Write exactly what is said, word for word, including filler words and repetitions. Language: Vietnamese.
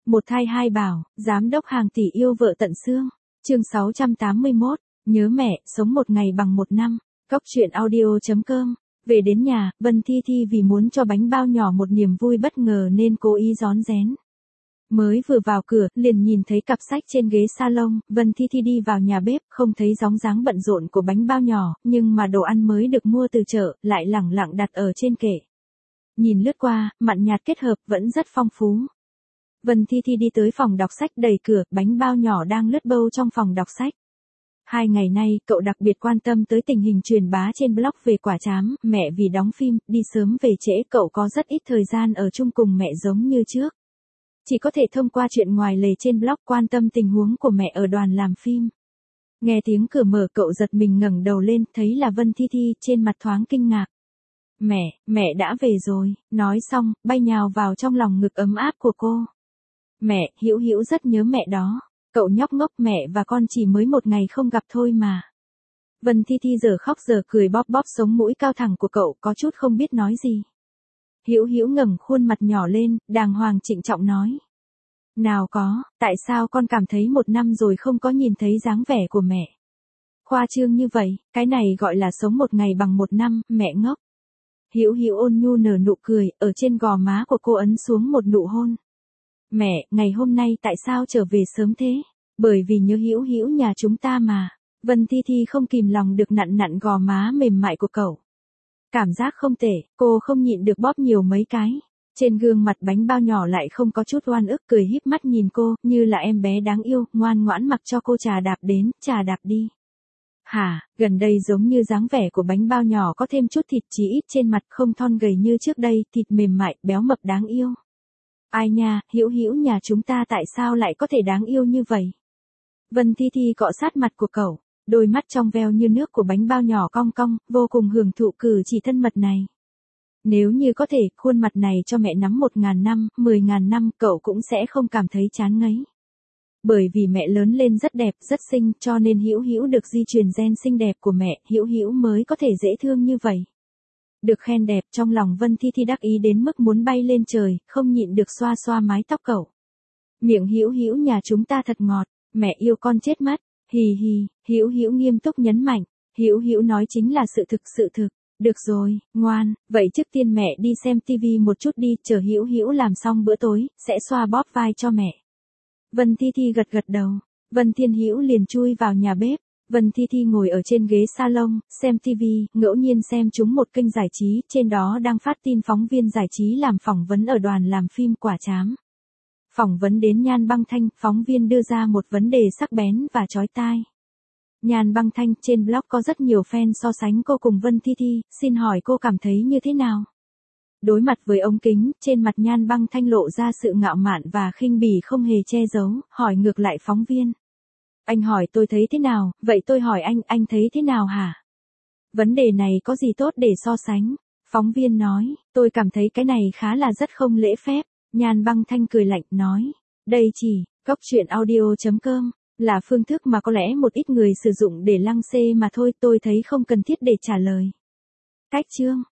Một thai hai bảo, giám đốc hàng tỷ yêu vợ tận xương. Chương sáu trăm tám mươi mốt, nhớ mẹ, sống một ngày bằng một năm. Cốc truyện audio chấm com. Về đến nhà, Vân Thi Thi vì muốn cho bánh bao nhỏ một niềm vui bất ngờ nên cố ý rón rén. Mới vừa vào cửa, liền nhìn thấy cặp sách trên ghế salon, Vân Thi Thi đi vào nhà bếp, không thấy bóng dáng bận rộn của bánh bao nhỏ, nhưng mà đồ ăn mới được mua từ chợ, lại lẳng lặng đặt ở trên kệ. Nhìn lướt qua, mặn nhạt kết hợp, vẫn rất phong phú. Vân Thi Thi đi tới phòng đọc sách, đẩy cửa, bánh bao nhỏ đang lướt bâu trong phòng đọc sách. Hai ngày nay, cậu đặc biệt quan tâm tới tình hình truyền bá trên blog về quả trám, mẹ vì đóng phim, đi sớm về trễ, cậu có rất ít thời gian ở chung cùng mẹ giống như trước. Chỉ có thể thông qua chuyện ngoài lề trên blog quan tâm tình huống của mẹ ở đoàn làm phim. Nghe tiếng cửa mở, cậu giật mình ngẩng đầu lên, thấy là Vân Thi Thi, trên mặt thoáng kinh ngạc. Mẹ, mẹ đã về rồi, nói xong, bay nhào vào trong lòng ngực ấm áp của cô. Mẹ, Hữu Hữu rất nhớ mẹ đó. Cậu nhóc ngốc, mẹ và con chỉ mới một ngày không gặp thôi mà. Vân Thi Thi giờ khóc giờ cười bóp bóp sống mũi cao thẳng của cậu, có chút không biết nói gì. Hữu Hữu ngẩng khuôn mặt nhỏ lên, đàng hoàng trịnh trọng nói. Nào có, tại sao con cảm thấy một năm rồi không có nhìn thấy dáng vẻ của mẹ? Khoa trương như vậy, cái này gọi là sống một ngày bằng một năm, mẹ ngốc. Hữu Hữu ôn nhu nở nụ cười, ở trên gò má của cô ấn xuống một nụ hôn. Mẹ, ngày hôm nay tại sao trở về sớm thế? Bởi vì nhớ Hữu Hữu nhà chúng ta mà. Vân Thi Thi không kìm lòng được nặn nặn gò má mềm mại của cậu. Cảm giác không tệ, cô không nhịn được bóp nhiều mấy cái. Trên gương mặt bánh bao nhỏ lại không có chút oan ức, cười híp mắt nhìn cô, như là em bé đáng yêu, ngoan ngoãn mặc cho cô trà đạp đến, trà đạp đi. Hả, gần đây giống như dáng vẻ của bánh bao nhỏ có thêm chút thịt, chỉ ít trên mặt không thon gầy như trước đây, thịt mềm mại, béo mập đáng yêu. Ai nha, Hữu Hữu nhà chúng ta tại sao lại có thể đáng yêu như vậy? Vân Thi Thi cọ sát mặt của cậu, đôi mắt trong veo như nước của bánh bao nhỏ cong cong, vô cùng hưởng thụ cử chỉ thân mật này. Nếu như có thể, khuôn mặt này cho mẹ nắm một ngàn năm, mười ngàn năm, cậu cũng sẽ không cảm thấy chán ngấy. Bởi vì mẹ lớn lên rất đẹp, rất xinh, cho nên Hữu Hữu được di truyền gen xinh đẹp của mẹ, Hữu Hữu mới có thể dễ thương như vậy. Được khen đẹp, trong lòng Vân Thi Thi đắc ý đến mức muốn bay lên trời, không nhịn được xoa xoa mái tóc cậu. Miệng Hữu Hữu nhà chúng ta thật ngọt, mẹ yêu con chết mất. Hì hì, Hữu Hữu nghiêm túc nhấn mạnh, Hữu Hữu nói chính là sự thực, sự thực. Được rồi, ngoan, vậy trước tiên mẹ đi xem tivi một chút đi, chờ Hữu Hữu làm xong bữa tối, sẽ xoa bóp vai cho mẹ. Vân Thi Thi gật gật đầu. Vân Thiên Hữu liền chui vào nhà bếp. Vân Thi Thi ngồi ở trên ghế salon, xem tivi, ngẫu nhiên xem trúng một kênh giải trí, trên đó đang phát tin phóng viên giải trí làm phỏng vấn ở đoàn làm phim Quả Trám. Phỏng vấn đến Nhan Băng Thanh, phóng viên đưa ra một vấn đề sắc bén và chói tai. Nhan Băng Thanh, trên blog có rất nhiều fan so sánh cô cùng Vân Thi Thi, xin hỏi cô cảm thấy như thế nào? Đối mặt với ống kính, trên mặt Nhan Băng Thanh lộ ra sự ngạo mạn và khinh bỉ không hề che giấu, hỏi ngược lại phóng viên. Anh hỏi tôi thấy thế nào, vậy tôi hỏi anh, anh thấy thế nào hả? Vấn đề này có gì tốt để so sánh? Phóng viên nói, tôi cảm thấy cái này khá là rất không lễ phép. Nhan Băng Thanh cười lạnh, nói, đây chỉ, cốc truyện audio chấm com, là phương thức mà có lẽ một ít người sử dụng để lăng xê mà thôi, tôi thấy không cần thiết để trả lời. Cách chương.